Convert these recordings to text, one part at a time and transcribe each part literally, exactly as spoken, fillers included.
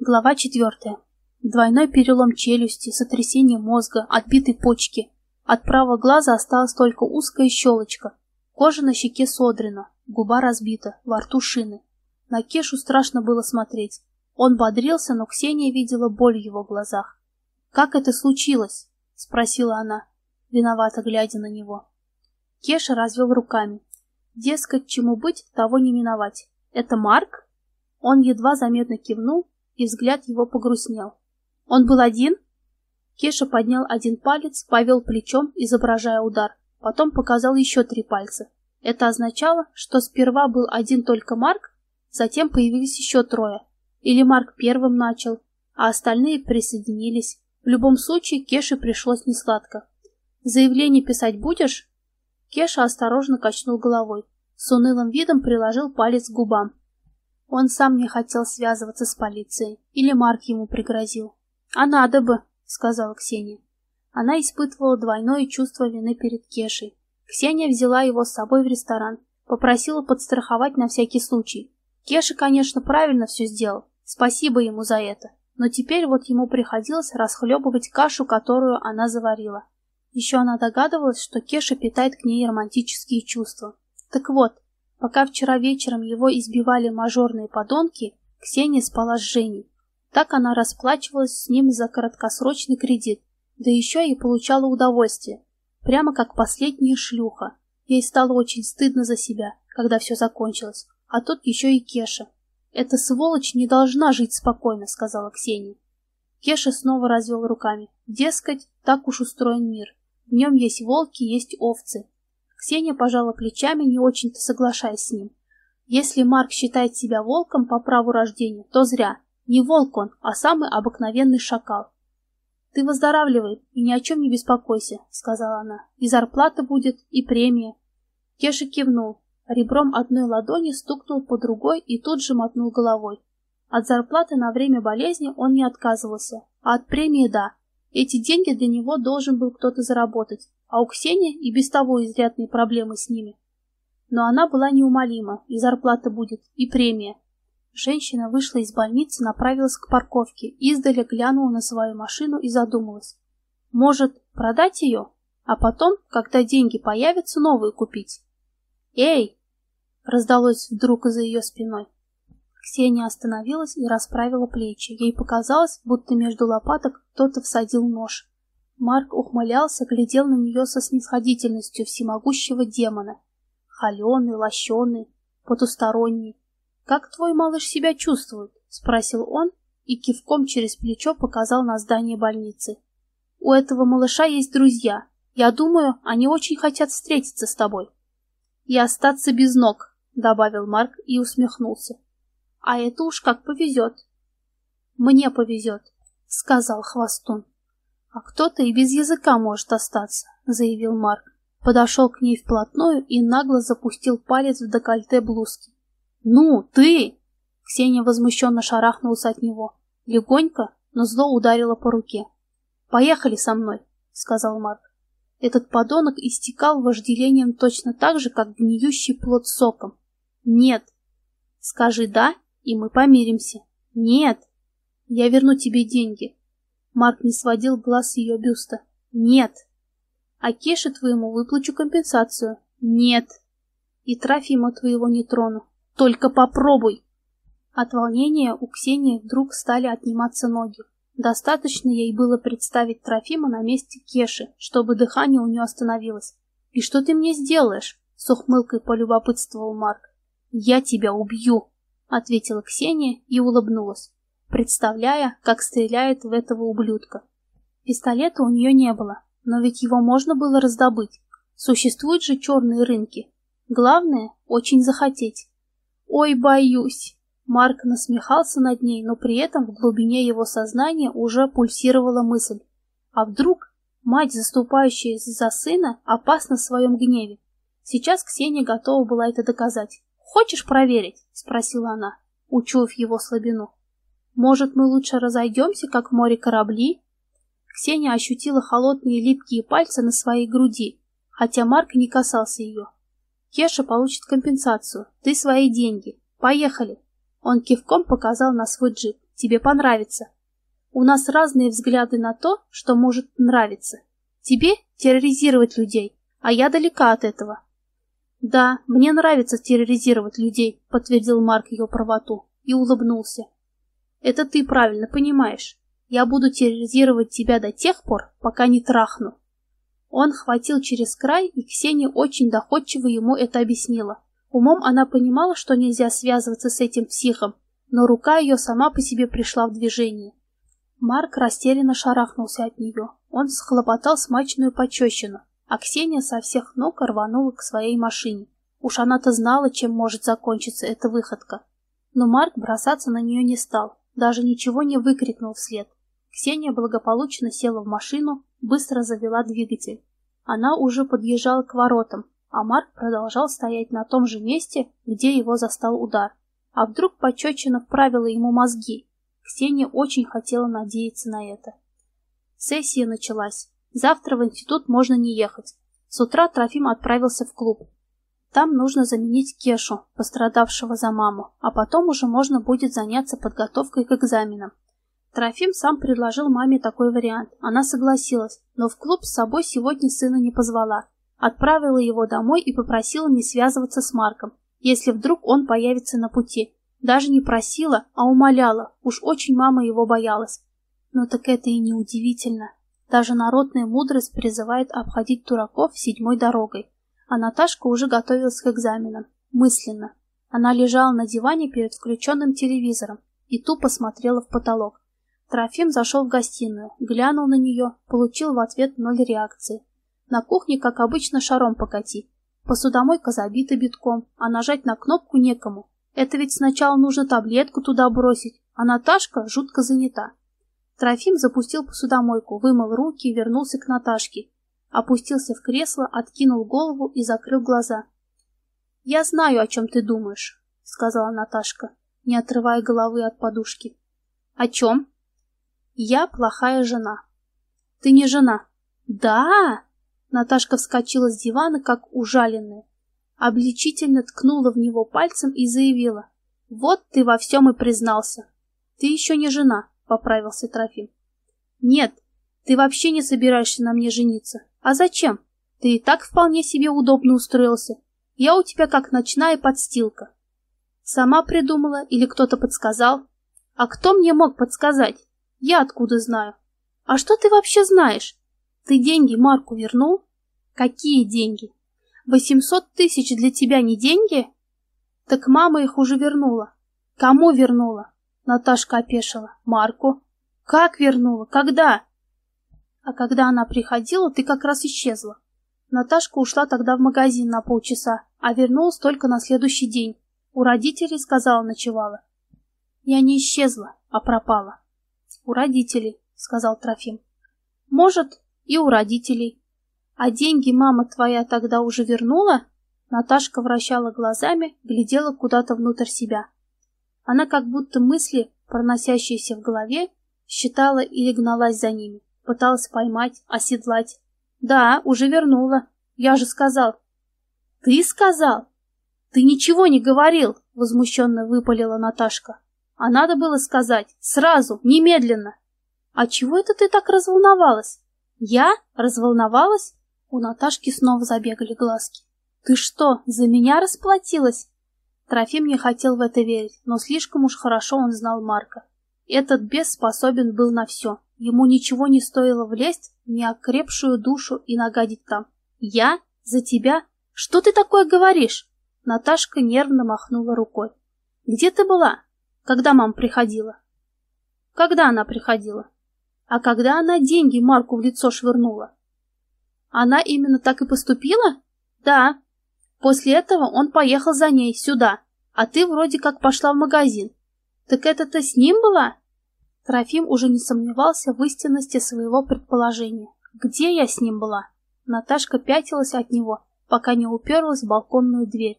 Глава четвертая. Двойной перелом челюсти, сотрясение мозга, отбитой почки. От правого глаза осталась только узкая щелочка. Кожа на щеке содрана, губа разбита, во рту шины. На Кешу страшно было смотреть. Он бодрился, но Ксения видела боль в его глазах. «Как это случилось?» — спросила она, виновато глядя на него. Кеша развел руками. Дескать, чему быть, того не миновать. «Это Марк?» Он едва заметно кивнул, и взгляд его погрустнел. «Он был один?» Кеша поднял один палец, повел плечом, изображая удар, потом показал еще три пальца. Это означало, что сперва был один только Марк, затем появились еще трое. Или Марк первым начал, а остальные присоединились. В любом случае, Кеше пришлось несладко. «Заявление писать будешь?» Кеша осторожно качнул головой. С унылым видом приложил палец к губам. Он сам не хотел связываться с полицией. Или Марк ему пригрозил. «А надо бы», — сказала Ксения. Она испытывала двойное чувство вины перед Кешей. Ксения взяла его с собой в ресторан, попросила подстраховать на всякий случай. Кеша, конечно, правильно все сделал. Спасибо ему за это. Но теперь вот ему приходилось расхлебывать кашу, которую она заварила. Еще она догадывалась, что Кеша питает к ней романтические чувства. Так вот, пока вчера вечером его избивали мажорные подонки, Ксения спала с Женей. Так она расплачивалась с ним за краткосрочный кредит, да еще и получала удовольствие, прямо как последняя шлюха. Ей стало очень стыдно за себя, когда все закончилось, а тут еще и Кеша. «Эта сволочь не должна жить спокойно», — сказала Ксения. Кеша снова развел руками. Дескать, так уж устроен мир. В нем есть волки, есть овцы. Ксения пожала плечами, не очень-то соглашаясь с ним. Если Марк считает себя волком по праву рождения, то зря. Не волк он, а самый обыкновенный шакал. «Ты выздоравливай и ни о чем не беспокойся», — сказала она. «И зарплата будет, и премия». Кеша кивнул. Ребром одной ладони стукнул по другой и тут же мотнул головой. От зарплаты на время болезни он не отказывался, а от премии — да. Эти деньги для него должен был кто-то заработать, а у Ксении и без того изрядные проблемы с ними. Но она была неумолима, и зарплата будет, и премия. Женщина вышла из больницы, направилась к парковке, издали глянула на свою машину и задумалась. Может, продать ее, а потом, когда деньги появятся, новую купить? «Эй!» — раздалось вдруг за ее спиной. Ксения остановилась и расправила плечи. Ей показалось, будто между лопаток кто-то всадил нож. Марк ухмылялся, глядел на нее со снисходительностью всемогущего демона. Холеный, лощеный, потусторонний. «Как твой малыш себя чувствует?» — спросил он и кивком через плечо показал на здание больницы. «У этого малыша есть друзья. Я думаю, они очень хотят встретиться с тобой». «И остаться без ног», — добавил Марк и усмехнулся. «А это уж как повезет». «Мне повезет», — сказал Хвостун. «А кто-то и без языка может остаться», — заявил Марк. Подошел к ней вплотную и нагло запустил палец в декольте блузки. «Ну, ты!» Ксения возмущенно шарахнулась от него. Легонько, но зло ударила по руке. «Поехали со мной», — сказал Марк. Этот подонок истекал вожделением точно так же, как гниющий плод соком. «Нет». «Скажи «да», и мы помиримся». «Нет». «Я верну тебе деньги». Марк не сводил глаз с ее бюста. «Нет». «А Кеше твоему выплачу компенсацию». «Нет». «И Трофима твоего не трону». «Только попробуй!» От волнения у Ксении вдруг стали отниматься ноги. Достаточно ей было представить Трофима на месте Кеши, чтобы дыхание у нее остановилось. «И что ты мне сделаешь?» — с ухмылкой полюбопытствовал Марк. «Я тебя убью!» — ответила Ксения и улыбнулась, представляя, как стреляет в этого ублюдка. Пистолета у нее не было, но ведь его можно было раздобыть. Существуют же черные рынки. Главное — очень захотеть. «Ой, боюсь!» Марк насмехался над ней, но при этом в глубине его сознания уже пульсировала мысль. А вдруг мать, заступающая за сына, опасна в своем гневе? Сейчас Ксения готова была это доказать. «Хочешь проверить?» — спросила она, учуяв его слабину. «Может, мы лучше разойдемся, как в море корабли?» Ксения ощутила холодные липкие пальцы на своей груди, хотя Марк не касался ее. «Кеша получит компенсацию, ты свои деньги. Поехали!» Он кивком показал на свой джип. Тебе понравится. У нас разные взгляды на то, что может нравиться. Тебе терроризировать людей, а я далека от этого. Да, мне нравится терроризировать людей, подтвердил Марк ее правоту и улыбнулся. Это ты правильно понимаешь. Я буду терроризировать тебя до тех пор, пока не трахну. Он хватил через край, и Ксения очень доходчиво ему это объяснила. Умом она понимала, что нельзя связываться с этим психом, но рука ее сама по себе пришла в движение. Марк растерянно шарахнулся от нее. Он схлопотал смачную пощечину, а Ксения со всех ног рванула к своей машине. Уж она-то знала, чем может закончиться эта выходка. Но Марк бросаться на нее не стал, даже ничего не выкрикнул вслед. Ксения благополучно села в машину, быстро завела двигатель. Она уже подъезжала к воротам, а Марк продолжал стоять на том же месте, где его застал удар. А вдруг пощечина вправила ему мозги? Ксения очень хотела надеяться на это. Сессия началась. Завтра в институт можно не ехать. С утра Трофим отправился в клуб. Там нужно заменить Кешу, пострадавшего за маму, а потом уже можно будет заняться подготовкой к экзаменам. Трофим сам предложил маме такой вариант. Она согласилась, но в клуб с собой сегодня сына не позвала. Отправила его домой и попросила не связываться с Марком, если вдруг он появится на пути. Даже не просила, а умоляла, уж очень мама его боялась. Но так это и не удивительно. Даже народная мудрость призывает обходить дураков седьмой дорогой. А Наташка уже готовилась к экзаменам, мысленно. Она лежала на диване перед включенным телевизором и тупо смотрела в потолок. Трофим зашел в гостиную, глянул на нее, получил в ответ ноль реакции. На кухне, как обычно, шаром покати. Посудомойка забита битком, а нажать на кнопку некому. Это ведь сначала нужно таблетку туда бросить, а Наташка жутко занята. Трофим запустил посудомойку, вымыл руки и вернулся к Наташке. Опустился в кресло, откинул голову и закрыл глаза. «Я знаю, о чем ты думаешь», — сказала Наташка, не отрывая головы от подушки. «О чем?» «Я плохая жена». «Ты не жена». «Да!» Наташка вскочила с дивана, как ужаленная. Обличительно ткнула в него пальцем и заявила. «Вот ты во всем и признался». «Ты еще не жена», — поправился Трофим. «Нет, ты вообще не собираешься на мне жениться. А зачем? Ты и так вполне себе удобно устроился. Я у тебя как ночная подстилка». «Сама придумала или кто-то подсказал?» «А кто мне мог подсказать? Я откуда знаю?» «А что ты вообще знаешь? Ты деньги Марку вернул?» «Какие деньги? Восемьсот тысяч для тебя не деньги?» «Так мама их уже вернула». «Кому вернула?» Наташка опешила. «Марку». «Как вернула? Когда?» «А когда она приходила, ты как раз исчезла. Наташка ушла тогда в магазин на полчаса, а вернулась только на следующий день. У родителей, сказала, ночевала». «Я не исчезла, а пропала». «У родителей», — сказал Трофим. «Может, и у родителей. А деньги мама твоя тогда уже вернула?» Наташка вращала глазами, глядела куда-то внутрь себя. Она как будто мысли, проносящиеся в голове, считала или гналась за ними, пыталась поймать, оседлать. «Да, уже вернула. Я же сказал». «Ты сказал? Ты ничего не говорил!» — возмущенно выпалила Наташка. «А надо было сказать сразу, немедленно». «А чего это ты так разволновалась?» «Я? Разволновалась?» У Наташки снова забегали глазки. «Ты что, за меня расплатилась?» Трофим не хотел в это верить, но слишком уж хорошо он знал Марка. Этот бес способен был на все. Ему ничего не стоило влезть в неокрепшую душу и нагадить там. «Я? За тебя? Что ты такое говоришь?» Наташка нервно махнула рукой. «Где ты была? Когда мама приходила?» «Когда она приходила?» «А когда она деньги Марку в лицо швырнула?» «Она именно так и поступила?» «Да. После этого он поехал за ней сюда, а ты вроде как пошла в магазин. Так это ты с ним была?» Трофим уже не сомневался в истинности своего предположения. «Где я с ним была?» Наташка пятилась от него, пока не уперлась в балконную дверь.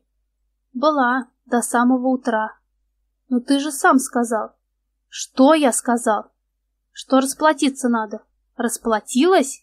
«Была, до самого утра». «Но ты же сам сказал». «Что я сказал?» «Что расплатиться надо». «Расплатилась?»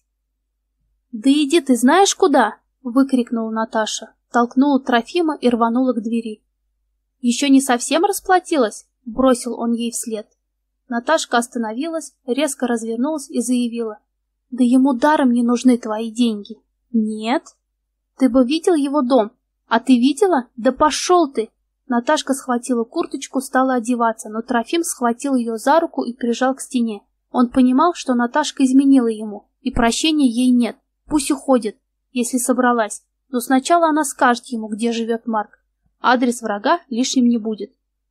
«Да иди ты знаешь куда?» — выкрикнула Наташа, толкнула Трофима и рванула к двери. «Еще не совсем расплатилась?» — бросил он ей вслед. Наташка остановилась, резко развернулась и заявила: «Да ему даром не нужны твои деньги». «Нет? Ты бы видел его дом? А ты видела? Да пошел ты!» Наташка схватила курточку, стала одеваться, но Трофим схватил ее за руку и прижал к стене. Он понимал, что Наташка изменила ему, и прощения ей нет. Пусть уходит, если собралась. Но сначала она скажет ему, где живет Марк. Адрес врага лишним не будет.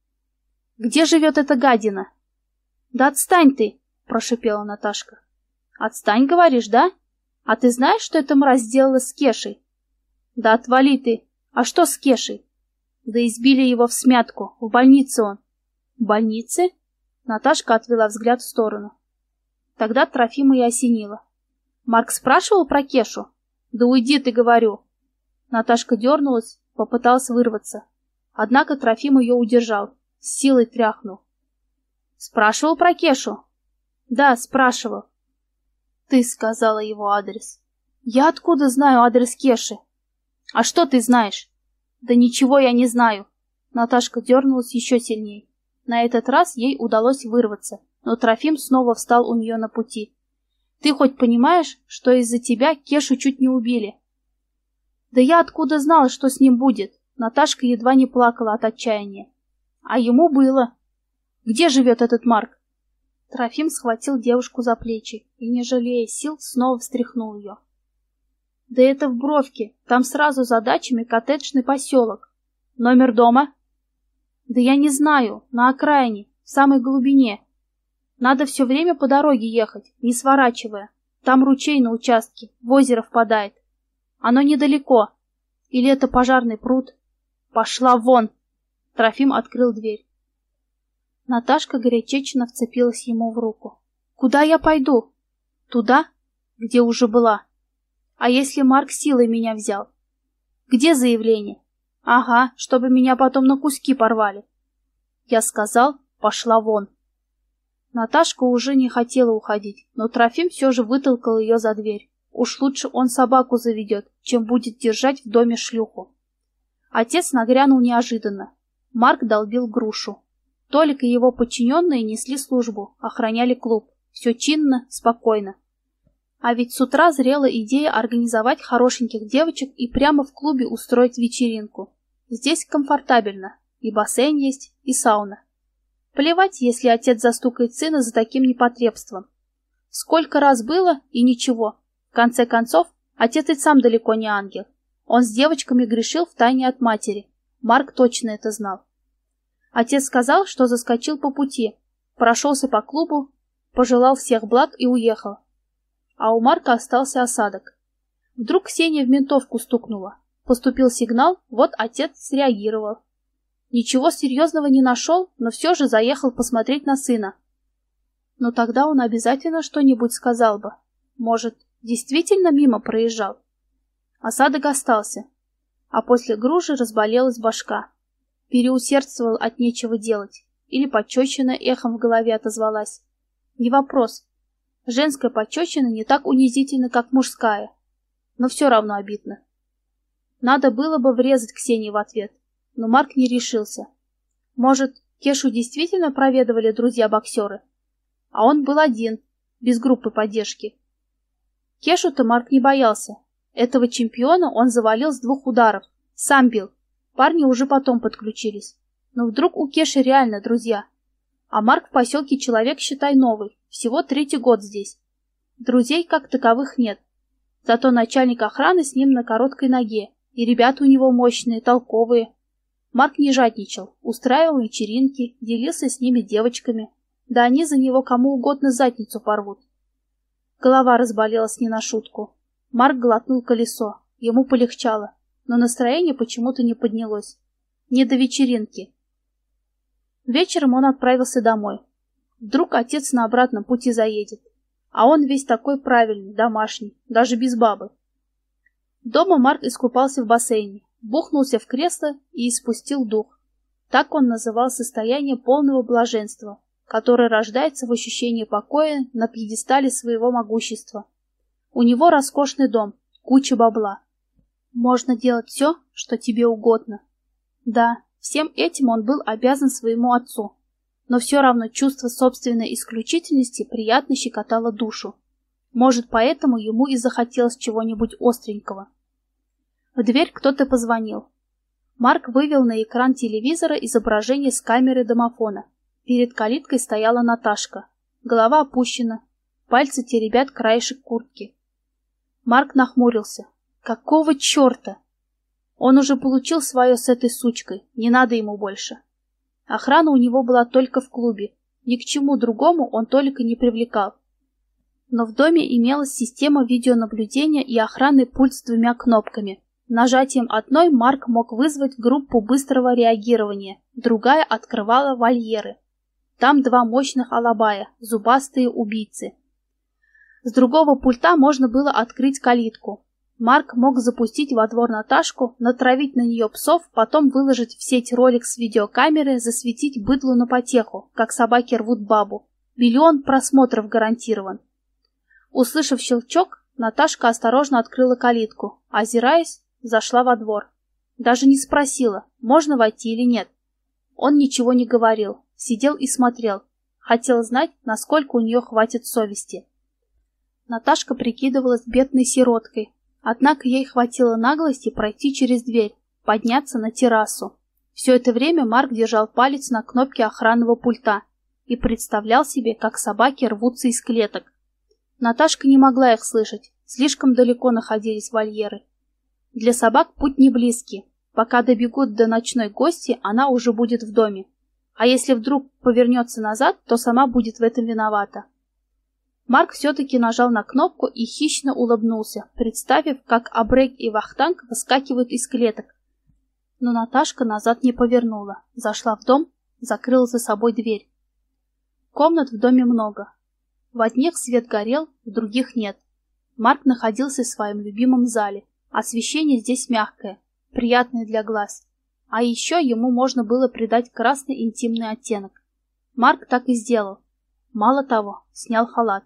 «Где живет эта гадина?» «Да отстань ты!» — прошипела Наташка. «Отстань, говоришь, да? А ты знаешь, что эта мразь сделала с Кешей?» «Да отвали ты! А что с Кешей?» «Да избили его в смятку, в больнице он». «В больнице?» Наташка отвела взгляд в сторону. Тогда Трофима и осенило. «Марк спрашивал про Кешу?» «Да уйди ты, говорю!» Наташка дернулась, попыталась вырваться. Однако Трофим ее удержал, с силой тряхнул. «Спрашивал про Кешу?» «Да, спрашивал». «Ты сказала его адрес». «Я откуда знаю адрес Кеши?» «А что ты знаешь?» «Да ничего я не знаю». Наташка дернулась еще сильней. На этот раз ей удалось вырваться, но Трофим снова встал у нее на пути. «Ты хоть понимаешь, что из-за тебя Кешу чуть не убили?» «Да я откуда знала, что с ним будет?» Наташка едва не плакала от отчаяния. «А ему было». «Где живет этот Марк?» Трофим схватил девушку за плечи и, не жалея сил, снова встряхнул ее. «Да это в Бровке, там сразу за дачами коттеджный поселок. Номер дома?» «Да я не знаю, на окраине, в самой глубине. Надо все время по дороге ехать, не сворачивая. Там ручей на участке, в озеро впадает. Оно недалеко. Или это пожарный пруд?» «Пошла вон!» Трофим открыл дверь. Наташка горячечно вцепилась ему в руку. «Куда я пойду?» «Туда, где уже была. А если Марк силой меня взял?» «Где заявление?» «Ага, чтобы меня потом на куски порвали». Я сказал: «Пошла вон». Наташка уже не хотела уходить, но Трофим все же вытолкал ее за дверь. Уж лучше он собаку заведет, чем будет держать в доме шлюху. Отец нагрянул неожиданно. Марк долбил грушу. Толик и его подчиненные несли службу, охраняли клуб. Все чинно, спокойно. А ведь с утра зрела идея организовать хорошеньких девочек и прямо в клубе устроить вечеринку. Здесь комфортабельно. И бассейн есть, и сауна. Плевать, если отец застукает сына за таким непотребством. Сколько раз было, и ничего. В конце концов, отец и сам далеко не ангел. Он с девочками грешил втайне от матери. Марк точно это знал. Отец сказал, что заскочил по пути, прошелся по клубу, пожелал всех благ и уехал. А у Марка остался осадок. Вдруг Ксения в ментовку стукнула. Поступил сигнал, вот отец среагировал. Ничего серьезного не нашел, но все же заехал посмотреть на сына. Но тогда он обязательно что-нибудь сказал бы. Может, действительно мимо проезжал? Осадок остался. А после гружи разболелась башка. Переусердствовал от нечего делать. Или пощечина эхом в голове отозвалась. Не вопрос. Женская пощечина не так унизительна, как мужская. Но все равно обидно. Надо было бы врезать Ксении в ответ. Но Марк не решился. Может, Кешу действительно проведывали друзья-боксеры? А он был один, без группы поддержки. Кешу-то Марк не боялся. Этого чемпиона он завалил с двух ударов. Сам бил. Парни уже потом подключились. Но вдруг у Кеши реально друзья. А Марк в поселке человек, считай, новый. Всего третий год здесь. Друзей как таковых нет. Зато начальник охраны с ним на короткой ноге. И ребята у него мощные, толковые. Марк не жадничал. Устраивал вечеринки, делился с ними девочками. Да они за него кому угодно задницу порвут. Голова разболелась не на шутку. Марк глотнул колесо. Ему полегчало. Но настроение почему-то не поднялось. Не до вечеринки. Вечером он отправился домой. Вдруг отец на обратном пути заедет. А он весь такой правильный, домашний, даже без бабы. Дома Марк искупался в бассейне, бухнулся в кресло и испустил дух. Так он называл состояние полного блаженства, которое рождается в ощущении покоя на пьедестале своего могущества. У него роскошный дом, куча бабла. Можно делать все, что тебе угодно. Да, всем этим он был обязан своему отцу. но все равно чувство собственной исключительности приятно щекотало душу. Может, поэтому ему и захотелось чего-нибудь остренького. В дверь кто-то позвонил. Марк вывел на экран телевизора изображение с камеры домофона. Перед калиткой стояла Наташка. Голова опущена, пальцы теребят краешек куртки. Марк нахмурился. Какого черта? Он уже получил свое с этой сучкой, не надо ему больше. Охрана у него была только в клубе, ни к чему другому он только не привлекал. Но в доме имелась система видеонаблюдения и охранный пульт с двумя кнопками. Нажатием одной Марк мог вызвать группу быстрого реагирования, другая открывала вольеры. Там два мощных алабая, зубастые убийцы. С другого пульта можно было открыть калитку. Марк мог запустить во двор Наташку, натравить на нее псов, потом выложить в сеть ролик с видеокамеры, засветить быдлу на потеху, как собаки рвут бабу. Миллион просмотров гарантирован. Услышав щелчок, Наташка осторожно открыла калитку, озираясь, зашла во двор. Даже не спросила, можно войти или нет. Он ничего не говорил, сидел и смотрел. Хотел знать, насколько у нее хватит совести. Наташка прикидывалась бедной сироткой, однако ей хватило наглости пройти через дверь, подняться на террасу. Все это время Марк держал палец на кнопке охранного пульта и представлял себе, как собаки рвутся из клеток. Наташка не могла их слышать, слишком далеко находились вольеры. Для собак путь не близкий. Пока добегут до ночной гости, она уже будет в доме. А если вдруг повернется назад, то сама будет в этом виновата. Марк все-таки нажал на кнопку и хищно улыбнулся, представив, как Абрек и Вахтанг выскакивают из клеток. Но Наташка назад не повернула, зашла в дом, закрыла за собой дверь. Комнат в доме много. В одних свет горел, в других нет. Марк находился в своем любимом зале. Освещение здесь мягкое, приятное для глаз. А еще ему можно было придать красный интимный оттенок. Марк так и сделал. Мало того, снял халат.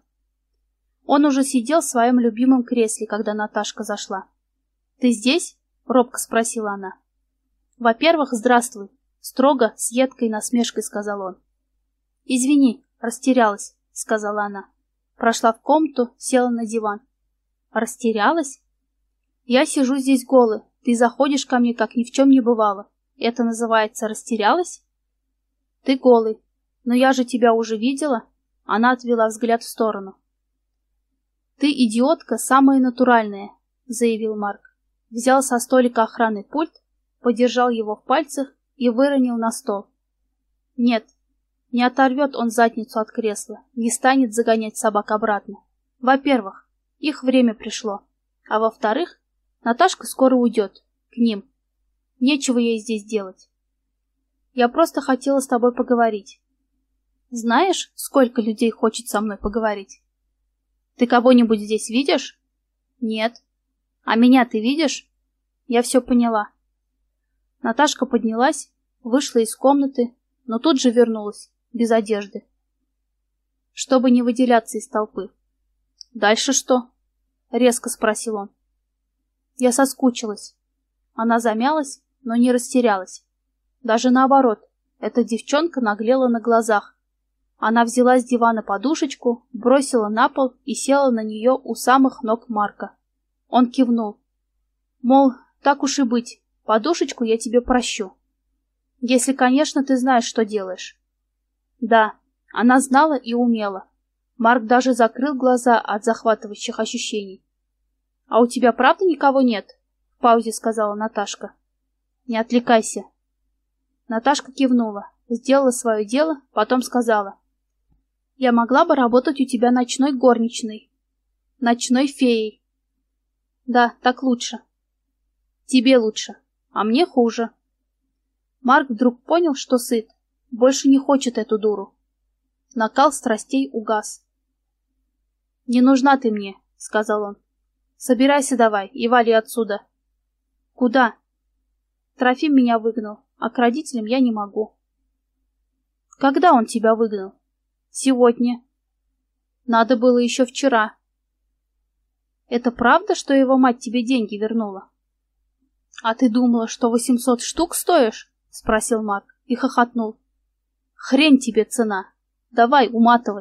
Он уже сидел в своем любимом кресле, когда Наташка зашла. «Ты здесь?» — робко спросила она. «Во-первых, здравствуй», — строго, с едкой насмешкой сказал он. «Извини, растерялась», — сказала она. Прошла в комнату, села на диван. «Растерялась? Я сижу здесь голый, ты заходишь ко мне, как ни в чем не бывало. Это называется растерялась?» «Ты голый, но я же тебя уже видела». Она отвела взгляд в сторону. «Ты, идиотка, самая натуральная», — заявил Марк. Взял со столика охраны пульт, подержал его в пальцах и выронил на стол. Нет, не оторвет он задницу от кресла, не станет загонять собак обратно. Во-первых, их время пришло, а во-вторых, Наташка скоро уйдет, к ним. Нечего ей здесь делать. Я просто хотела с тобой поговорить. Знаешь, сколько людей хочет со мной поговорить? Ты кого-нибудь здесь видишь? Нет. А меня ты видишь? Я все поняла. Наташка поднялась, вышла из комнаты, но тут же вернулась, без одежды. Чтобы не выделяться из толпы. Дальше что? Резко спросил он. Я соскучилась. Она замялась, но не растерялась. Даже наоборот, эта девчонка наглела на глазах. Она взяла с дивана подушечку, бросила на пол и села на нее у самых ног Марка. Он кивнул. Мол, так уж и быть, подушечку я тебе прощу. Если, конечно, ты знаешь, что делаешь. Да, она знала и умела. Марк даже закрыл глаза от захватывающих ощущений. «А у тебя правда никого нет?» — в паузе сказала Наташка. «Не отвлекайся». Наташка кивнула, сделала свое дело, потом сказала. «Я могла бы работать у тебя ночной горничной, ночной феей». «Да, так лучше». «Тебе лучше, а мне хуже». Марк вдруг понял, что сыт, больше не хочет эту дуру. Накал страстей угас. «Не нужна ты мне», — сказал он. «Собирайся давай и вали отсюда». «Куда?» «Трофим меня выгнал, а к родителям я не могу». «Когда он тебя выгнал?» «Сегодня». «Надо было еще вчера». «Это правда, что его мать тебе деньги вернула?» «А ты думала, что восемьсот штук стоишь?» — спросил Марк и хохотнул. Хрень тебе цена. Давай, уматывай.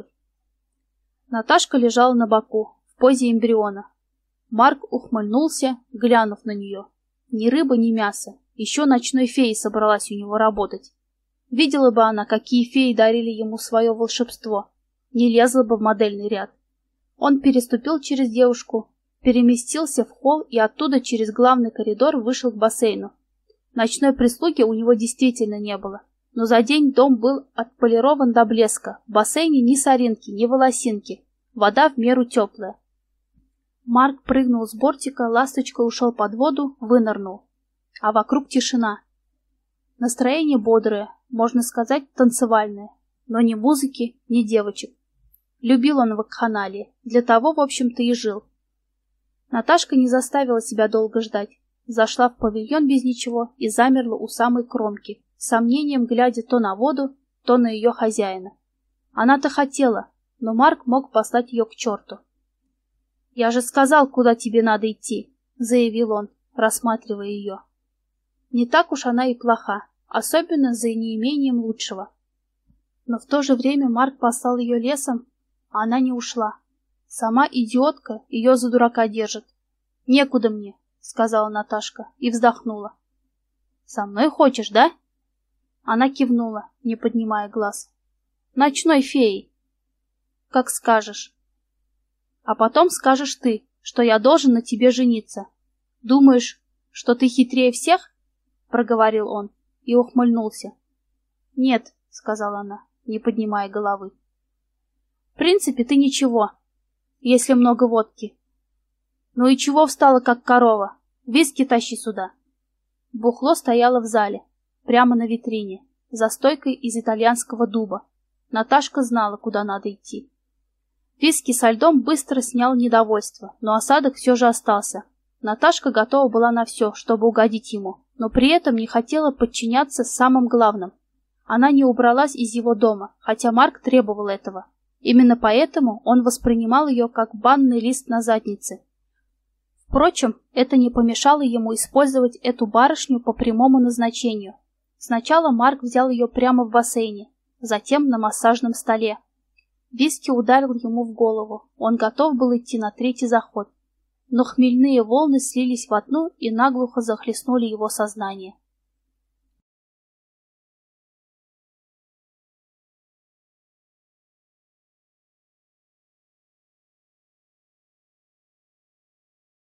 Наташка лежала на боку, в позе эмбриона. Марк ухмыльнулся, глянув на нее. Ни рыба, ни мясо. Еще ночной феей собралась у него работать. Видела бы она, какие феи дарили ему свое волшебство. Не лезла бы в модельный ряд. Он переступил через девушку, переместился в холл и оттуда через главный коридор вышел к бассейну. Ночной прислуги у него действительно не было, но за день дом был отполирован до блеска. В бассейне ни соринки, ни волосинки. Вода в меру теплая. Марк прыгнул с бортика, ласточкой ушел под воду, вынырнул. А вокруг тишина. Настроение бодрое, можно сказать, танцевальное, но ни музыки, ни девочек. Любил он вакханалии, для того, в общем-то, и жил. Наташка не заставила себя долго ждать. Зашла в павильон без ничего и замерла у самой кромки, с сомнением глядя то на воду, то на ее хозяина. Она-то хотела, но Марк мог послать ее к черту. «Я же сказал, куда тебе надо идти», — заявил он, рассматривая ее. Не так уж она и плоха, особенно за неимением лучшего. Но в то же время Марк послал ее лесом, а она не ушла. Сама идиотка ее за дурака держит. «Некуда мне», — сказала Наташка и вздохнула. «Со мной хочешь, да?» Она кивнула, не поднимая глаз. «Ночной феей». «Как скажешь». «А потом скажешь ты, что я должен на тебе жениться. Думаешь, что ты хитрее всех?» — проговорил он и ухмыльнулся. «Нет», — сказала она, не поднимая головы. «В принципе, ты ничего, если много водки. Ну и чего встала, как корова? Виски тащи сюда». Бухло стояло в зале, прямо на витрине, за стойкой из итальянского дуба. Наташка знала, куда надо идти. Виски со льдом быстро снял недовольство, но осадок все же остался. Наташка готова была на все, чтобы угодить ему, но при этом не хотела подчиняться самым главным. Она не убралась из его дома, хотя Марк требовал этого. Именно поэтому он воспринимал ее как банный лист на заднице. Впрочем, это не помешало ему использовать эту барышню по прямому назначению. Сначала Марк взял ее прямо в бассейне, затем на массажном столе. Виски ударил ему в голову, он готов был идти на третий заход. Но хмельные волны слились в одну и наглухо захлестнули его сознание.